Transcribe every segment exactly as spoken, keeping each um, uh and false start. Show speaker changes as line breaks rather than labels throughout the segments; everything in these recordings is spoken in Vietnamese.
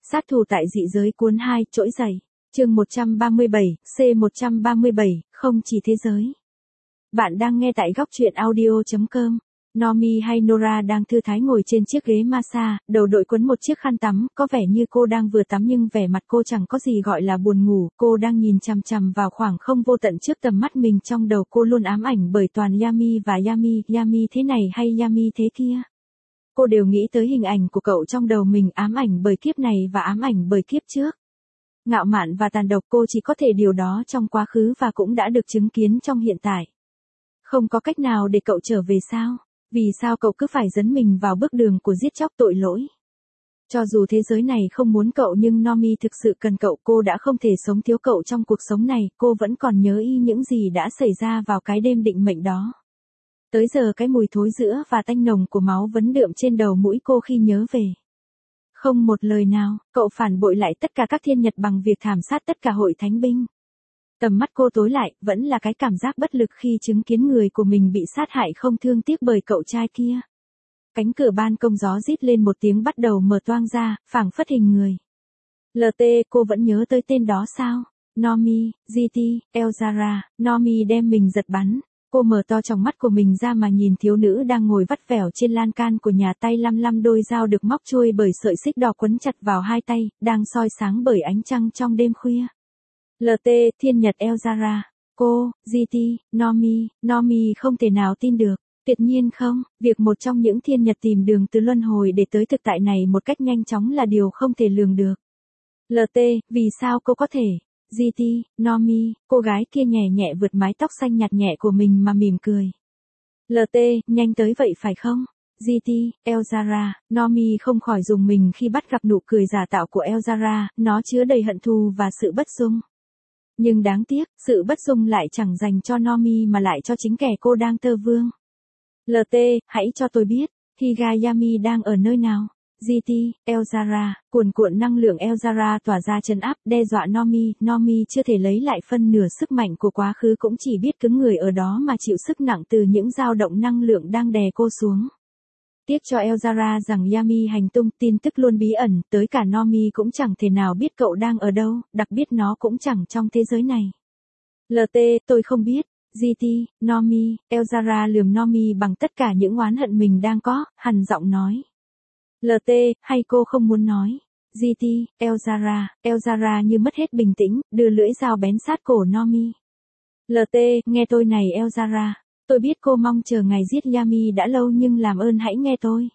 Sát thủ tại dị giới cuốn hai, trỗi dậy. Chương một trăm ba mươi bảy, C một trăm ba mươi bảy, không chỉ thế giới. Bạn đang nghe tại góc truyện audio chấm com. Nomi hay Nora đang thư thái ngồi trên chiếc ghế massage, đầu đội quấn một chiếc khăn tắm, có vẻ như cô đang vừa tắm nhưng vẻ mặt cô chẳng có gì gọi là buồn ngủ, cô đang nhìn chằm chằm vào khoảng không vô tận trước tầm mắt mình, trong đầu cô luôn ám ảnh bởi toàn Yami và Yami, Yami thế này hay Yami thế kia. Cô đều nghĩ tới hình ảnh của cậu trong đầu mình, ám ảnh bởi kiếp này và ám ảnh bởi kiếp trước. Ngạo mạn và tàn độc, cô chỉ có thể điều đó trong quá khứ và cũng đã được chứng kiến trong hiện tại. Không có cách nào để cậu trở về sao? Vì sao cậu cứ phải dấn mình vào bước đường của giết chóc tội lỗi? Cho dù thế giới này không muốn cậu nhưng Nomi thực sự cần cậu, cô đã không thể sống thiếu cậu trong cuộc sống này, cô vẫn còn nhớ y những gì đã xảy ra vào cái đêm định mệnh đó. Tới giờ cái mùi thối rữa và tanh nồng của máu vẫn đượm trên đầu mũi cô khi nhớ về. Không một lời nào, cậu phản bội lại tất cả các thiên nhật bằng việc thảm sát tất cả hội thánh binh. Tầm mắt cô tối lại, vẫn là cái cảm giác bất lực khi chứng kiến người của mình bị sát hại không thương tiếc bởi cậu trai kia. Cánh cửa ban công gió rít lên một tiếng bắt đầu mở toang ra, phảng phất hình người. lờ tê, cô vẫn nhớ tới tên đó sao? Nomi, giê tê, Elzara. Nomi đem mình giật bắn. Cô mở to tròng mắt của mình ra mà nhìn thiếu nữ đang ngồi vắt vẻo trên lan can của nhà, tay lăm lăm đôi dao được móc chuôi bởi sợi xích đỏ quấn chặt vào hai tay, đang soi sáng bởi ánh trăng trong đêm khuya. lờ tê, thiên nhật Elzara. Cô, giê tê, Nomi, Nomi không thể nào tin được. Tuyệt nhiên không, việc một trong những thiên nhật tìm đường từ luân hồi để tới thực tại này một cách nhanh chóng là điều không thể lường được. lờ tê, vì sao cô có thể? giê tê, Nomi, cô gái kia nhẹ nhẹ vượt mái tóc xanh nhạt nhẹ của mình mà mỉm cười. lờ tê, nhanh tới vậy phải không? giê tê, Elzara. Nomi không khỏi rùng mình khi bắt gặp nụ cười giả tạo của Elzara, nó chứa đầy hận thù và sự bất dung. Nhưng đáng tiếc, sự bất dung lại chẳng dành cho Nomi mà lại cho chính kẻ cô đang tơ vương. lờ tê, hãy cho tôi biết, Higayami đang ở nơi nào? giê tê, Elzara. Cuồn cuộn năng lượng Elzara tỏa ra trấn áp, đe dọa Nomi. Nomi chưa thể lấy lại phân nửa sức mạnh của quá khứ, cũng chỉ biết cứng người ở đó mà chịu sức nặng từ những dao động năng lượng đang đè cô xuống. Tiếc cho Elzara rằng Yami hành tung, tin tức luôn bí ẩn, tới cả Nomi cũng chẳng thể nào biết cậu đang ở đâu, đặc biệt nó cũng chẳng trong thế giới này. lờ tê, tôi không biết. giê tê, Nomi. Elzara lườm Nomi bằng tất cả những oán hận mình đang có, hằn giọng nói. lờ tê, hay cô không muốn nói? giê tê, Elzara. Elzara như mất hết bình tĩnh, đưa lưỡi dao bén sát cổ Nomi. lờ tê, nghe tôi này Elzara. Tôi biết cô mong chờ ngày giết Yami đã lâu nhưng làm ơn hãy nghe tôi.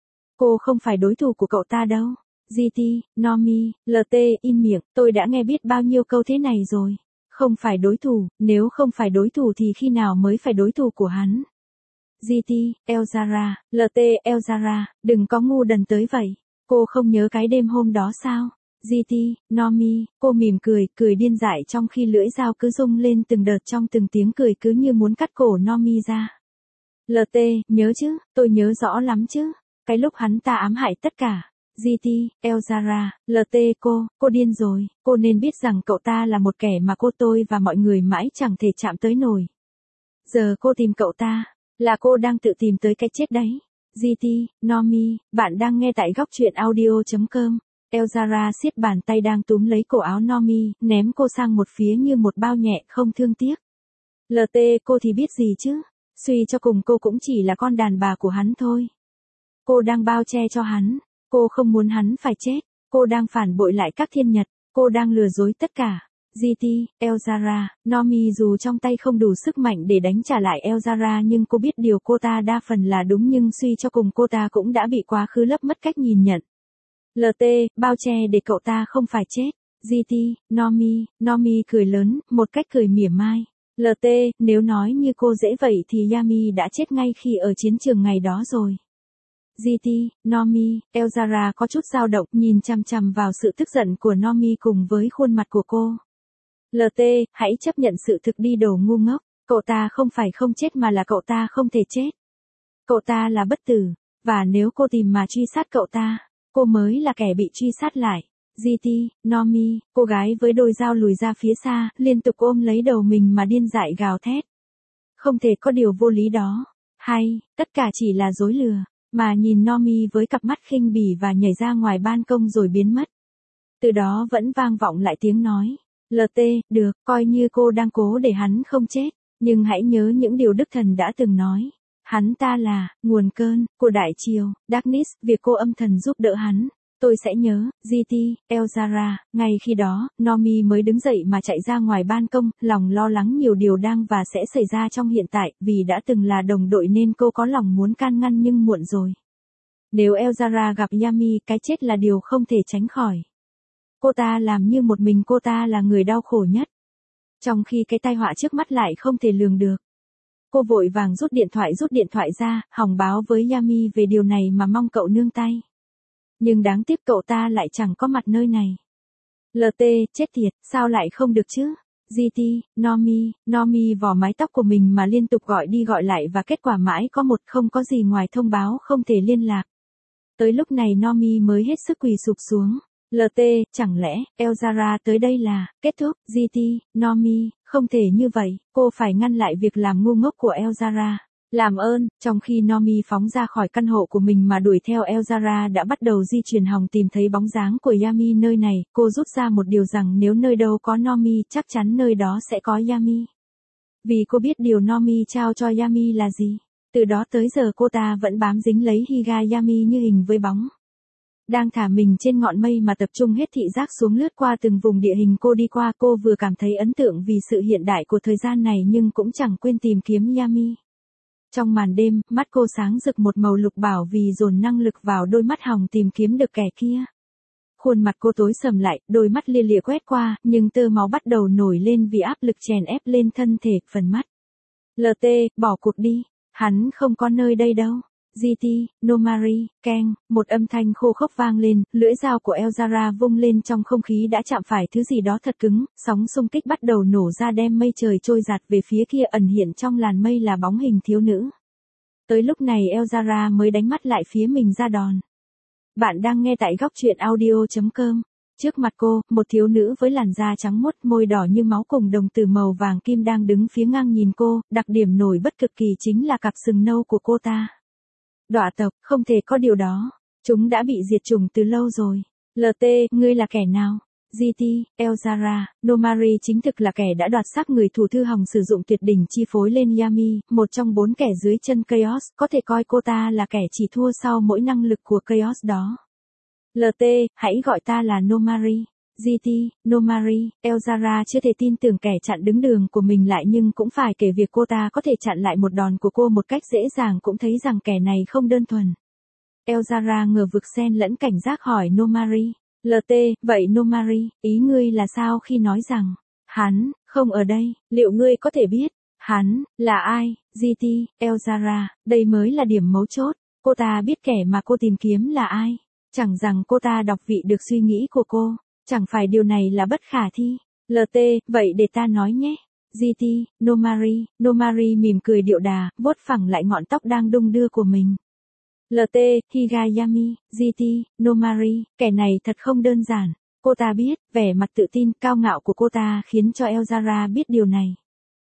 Cô không phải đối thủ của cậu ta đâu. giê tê, Nomi. lờ tê, im miệng, tôi đã nghe biết bao nhiêu câu thế này rồi. Không phải đối thủ, nếu không phải đối thủ thì khi nào mới phải đối thủ của hắn? giê tê, Elzara. lờ tê, Elzara, đừng có ngu đần tới vậy. Cô không nhớ cái đêm hôm đó sao? giê tê, Nomi. Cô mỉm cười, cười điên dại trong khi lưỡi dao cứ rung lên từng đợt trong từng tiếng cười cứ như muốn cắt cổ Nomi ra. lờ tê, nhớ chứ, tôi nhớ rõ lắm chứ. Cái lúc hắn ta ám hại tất cả. giê tê, Elzara. lờ tê, cô, cô điên rồi, cô nên biết rằng cậu ta là một kẻ mà cô, tôi và mọi người mãi chẳng thể chạm tới nổi. Giờ cô tìm cậu ta, là cô đang tự tìm tới cái chết đấy. giê tê, Nomi, bạn đang nghe tại góc truyện audio chấm com. Elzara siết bàn tay đang túm lấy cổ áo Nomi, ném cô sang một phía như một bao nhẹ, không thương tiếc. lờ tê, cô thì biết gì chứ? Suy cho cùng cô cũng chỉ là con đàn bà của hắn thôi. Cô đang bao che cho hắn. Cô không muốn hắn phải chết. Cô đang phản bội lại các thiên nhật. Cô đang lừa dối tất cả. giê tê, Elzara. Nomi dù trong tay không đủ sức mạnh để đánh trả lại Elzara nhưng cô biết điều cô ta đa phần là đúng, nhưng suy cho cùng cô ta cũng đã bị quá khứ lấp mất cách nhìn nhận. lờ tê, bao che để cậu ta không phải chết. giê tê, Nomi. Nomi cười lớn, một cách cười mỉa mai. lờ tê, nếu nói như cô dễ vậy thì Yami đã chết ngay khi ở chiến trường ngày đó rồi. giê tê, Nomi. Elzara có chút dao động, nhìn chằm chằm vào sự tức giận của Nomi cùng với khuôn mặt của cô. lờ tê, hãy chấp nhận sự thực đi đồ ngu ngốc. Cậu ta không phải không chết mà là cậu ta không thể chết. Cậu ta là bất tử. Và nếu cô tìm mà truy sát cậu ta, cô mới là kẻ bị truy sát lại. giê tê, Nomi. Cô gái với đôi dao lùi ra phía xa, liên tục ôm lấy đầu mình mà điên dại gào thét. Không thể có điều vô lý đó. Hay, tất cả chỉ là dối lừa. Mà nhìn Nomi với cặp mắt khinh bỉ và nhảy ra ngoài ban công rồi biến mất. Từ đó vẫn vang vọng lại tiếng nói. lờ tê, được, coi như cô đang cố để hắn không chết. Nhưng hãy nhớ những điều Đức Thần đã từng nói. Hắn ta là, nguồn cơn, của Đại Triều, Darkness, việc cô âm thầm giúp đỡ hắn. Tôi sẽ nhớ, giê tê, Elzara, ngay khi đó, Normie mới đứng dậy mà chạy ra ngoài ban công, lòng lo lắng nhiều điều đang và sẽ xảy ra trong hiện tại, vì đã từng là đồng đội nên cô có lòng muốn can ngăn nhưng muộn rồi. Nếu Elzara gặp Yami, cái chết là điều không thể tránh khỏi. Cô ta làm như một mình cô ta là người đau khổ nhất. Trong khi cái tai họa trước mắt lại không thể lường được. Cô vội vàng rút điện thoại rút điện thoại ra, hòng báo với Yami về điều này mà mong cậu nương tay. Nhưng đáng tiếc cậu ta lại chẳng có mặt nơi này. lờ tê, chết tiệt, sao lại không được chứ? giê tê, Normie, Normie vò mái tóc của mình mà liên tục gọi đi gọi lại và kết quả mãi có một không có gì ngoài thông báo không thể liên lạc. Tới lúc này Normie mới hết sức quỳ sụp xuống. lờ tê, chẳng lẽ, Elzara tới đây là, kết thúc, giê tê, Normie, không thể như vậy, cô phải ngăn lại việc làm ngu ngốc của Elzara. Làm ơn, trong khi Normie phóng ra khỏi căn hộ của mình mà đuổi theo Elzara đã bắt đầu di chuyển hòng tìm thấy bóng dáng của Yami nơi này, cô rút ra một điều rằng nếu nơi đâu có Normie chắc chắn nơi đó sẽ có Yami. Vì cô biết điều Normie trao cho Yami là gì. Từ đó tới giờ cô ta vẫn bám dính lấy Higa Yami như hình với bóng. Đang thả mình trên ngọn mây mà tập trung hết thị giác xuống lướt qua từng vùng địa hình cô đi qua, cô vừa cảm thấy ấn tượng vì sự hiện đại của thời gian này nhưng cũng chẳng quên tìm kiếm Yami. Trong màn đêm, mắt cô sáng rực một màu lục bảo vì dồn năng lực vào đôi mắt hòng tìm kiếm được kẻ kia. Khuôn mặt cô tối sầm lại, đôi mắt lia lịa quét qua, nhưng tơ máu bắt đầu nổi lên vì áp lực chèn ép lên thân thể, phần mắt. lờ tê, bỏ cuộc đi, hắn không có nơi đây đâu. giê tê, Nomari, keng, một âm thanh khô khốc vang lên, lưỡi dao của Elzara vung lên trong không khí đã chạm phải thứ gì đó thật cứng, sóng xung kích bắt đầu nổ ra đem mây trời trôi giạt về phía kia, ẩn hiện trong làn mây là bóng hình thiếu nữ. Tới lúc này Elzara mới đánh mắt lại phía mình ra đòn. Bạn đang nghe tại góc truyện audio chấm com. Trước mặt cô, một thiếu nữ với làn da trắng muốt, môi đỏ như máu cùng đồng tử màu vàng kim đang đứng phía ngang nhìn cô, đặc điểm nổi bật cực kỳ chính là cặp sừng nâu của cô ta. Đọa tộc, không thể có điều đó. Chúng đã bị diệt chủng từ lâu rồi. lờ tê, ngươi là kẻ nào? giê tê, Elzara, Nomari chính thực là kẻ đã đoạt xác người thủ thư hòng sử dụng tuyệt đỉnh chi phối lên Yami, một trong bốn kẻ dưới chân Chaos, có thể coi cô ta là kẻ chỉ thua sau mỗi năng lực của Chaos đó. lờ tê, hãy gọi ta là Nomari. giê tê, Nomari, Elzara chưa thể tin tưởng kẻ chặn đứng đường của mình lại nhưng cũng phải kể việc cô ta có thể chặn lại một đòn của cô một cách dễ dàng cũng thấy rằng kẻ này không đơn thuần. Elzara ngờ vực xen lẫn cảnh giác hỏi Nomari. lờ tê, vậy Nomari, ý ngươi là sao khi nói rằng, hắn, không ở đây, liệu ngươi có thể biết, hắn, là ai? giê tê, Elzara, đây mới là điểm mấu chốt, cô ta biết kẻ mà cô tìm kiếm là ai, chẳng rằng cô ta đọc vị được suy nghĩ của cô. Chẳng phải điều này là bất khả thi. lờ tê, vậy để ta nói nhé. giê tê, Nomari, Nomari mỉm cười điệu đà, vuốt phẳng lại ngọn tóc đang đung đưa của mình. lờ tê, Higayami, giê tê, Nomari, kẻ này thật không đơn giản. Cô ta biết, vẻ mặt tự tin, cao ngạo của cô ta khiến cho Elzara biết điều này.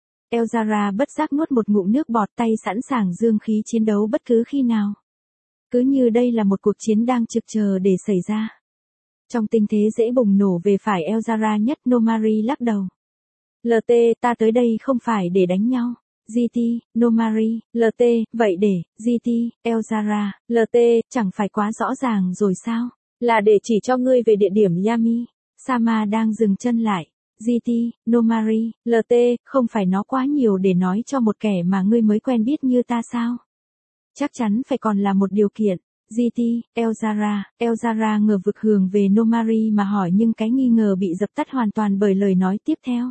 Elzara bất giác nuốt một ngụm nước bọt, tay sẵn sàng dương khí chiến đấu bất cứ khi nào. Cứ như đây là một cuộc chiến đang trực chờ để xảy ra. Trong tình thế dễ bùng nổ về phải Elzara nhất, Nomari lắc đầu. lờ tê, ta tới đây không phải để đánh nhau. giê tê, Nomari, lờ tê, vậy để, giê tê, Elzara, lờ tê, chẳng phải quá rõ ràng rồi sao? Là để chỉ cho ngươi về địa điểm Yami. Sama đang dừng chân lại. giê tê, Nomari, lờ tê, không phải nó quá nhiều để nói cho một kẻ mà ngươi mới quen biết như ta sao? Chắc chắn phải còn là một điều kiện. giê tê, Elzara, Elzara ngờ vực hướng về Nomari mà hỏi nhưng cái nghi ngờ bị dập tắt hoàn toàn bởi lời nói tiếp theo.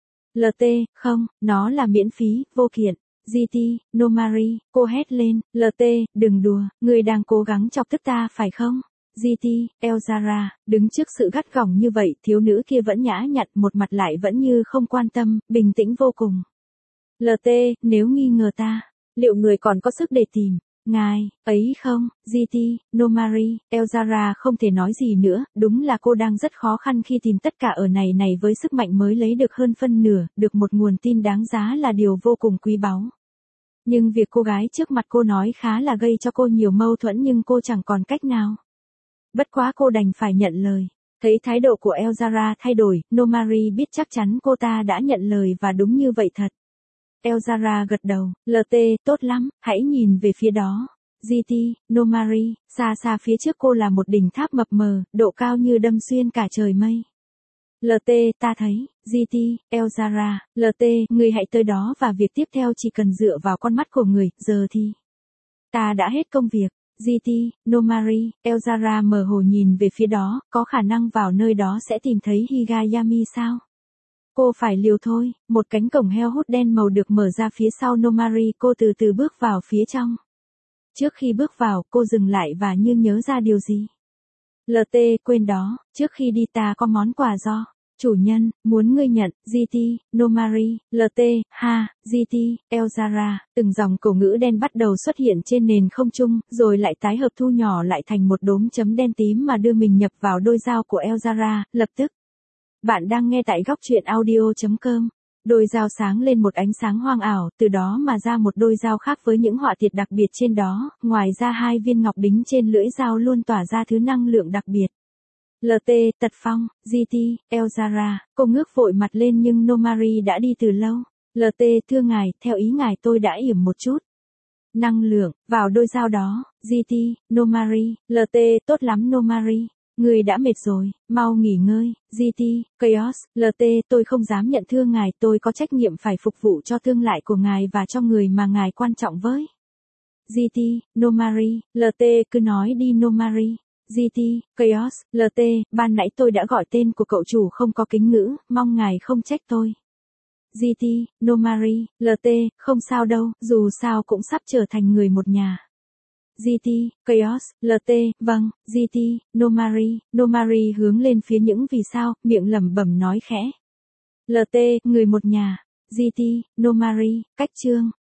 lờ tê, không, nó là miễn phí, vô kiện. giê tê, Nomari, cô hét lên, lờ tê, đừng đùa, người đang cố gắng chọc tức ta phải không? giê tê, Elzara, đứng trước sự gắt gỏng như vậy, thiếu nữ kia vẫn nhã nhặn, một mặt lại vẫn như không quan tâm, bình tĩnh vô cùng. lờ tê, nếu nghi ngờ ta, liệu người còn có sức để tìm? Ngài, ấy không, giê tê, Nomari, Elzara không thể nói gì nữa, đúng là cô đang rất khó khăn khi tìm tất cả ở này này với sức mạnh mới lấy được hơn phân nửa, được một nguồn tin đáng giá là điều vô cùng quý báu. Nhưng việc cô gái trước mặt cô nói khá là gây cho cô nhiều mâu thuẫn nhưng cô chẳng còn cách nào. Bất quá cô đành phải nhận lời. Thấy thái độ của Elzara thay đổi, Nomari biết chắc chắn cô ta đã nhận lời và đúng như vậy thật. Elzara gật đầu, lờ tê, tốt lắm, hãy nhìn về phía đó. giê tê, Nomari, xa xa phía trước cô là một đỉnh tháp mập mờ, độ cao như đâm xuyên cả trời mây. lờ tê, ta thấy, giê tê, Elzara, lờ tê, người hãy tới đó và việc tiếp theo chỉ cần dựa vào con mắt của người, giờ thì. Ta đã hết công việc. giê tê, Nomari, Elzara mờ hồ nhìn về phía đó, có khả năng vào nơi đó sẽ tìm thấy Higayami sao? Cô phải liều thôi, một cánh cổng heo hút đen màu được mở ra phía sau Nomari, cô từ từ bước vào phía trong. Trước khi bước vào, cô dừng lại và như nhớ ra điều gì. lờ tê, quên đó, trước khi đi ta có món quà do chủ nhân muốn ngươi nhận, giê tê, Nomari, lờ tê, ha, giê tê, Elzara, từng dòng cổ ngữ đen bắt đầu xuất hiện trên nền không trung, rồi lại tái hợp thu nhỏ lại thành một đốm chấm đen tím mà đưa mình nhập vào đôi dao của Elzara, lập tức. Bạn đang nghe tại góc truyện audio chấm com. Đôi dao sáng lên một ánh sáng hoang ảo, từ đó mà ra một đôi dao khác với những họa tiết đặc biệt trên đó, ngoài ra hai viên ngọc đính trên lưỡi dao luôn tỏa ra thứ năng lượng đặc biệt. lờ tê, Tật Phong, giê tê, Elzara, cô ngước vội mặt lên nhưng Nomari đã đi từ lâu. lờ tê, thưa ngài, theo ý ngài tôi đã yểm một chút năng lượng vào đôi dao đó, giê tê, Nomari, lờ tê, tốt lắm Nomari. Người đã mệt rồi, mau nghỉ ngơi, giê tê, Chaos, lờ tê, tôi không dám nhận thưa ngài, tôi có trách nhiệm phải phục vụ cho tương lai của ngài và cho người mà ngài quan trọng với. giê tê, Nomari, lờ tê, cứ nói đi Nomari. giê tê, Chaos, lờ tê, ban nãy tôi đã gọi tên của cậu chủ không có kính ngữ, mong ngài không trách tôi. giê tê, Nomari, lờ tê, không sao đâu, dù sao cũng sắp trở thành người một nhà. giê tê, Chaos, lờ tê, vâng, giê tê, Nomari, Nomari hướng lên phía những vì sao, miệng lẩm bẩm nói khẽ. lờ tê, người một nhà, giê tê, Nomari, cách chương.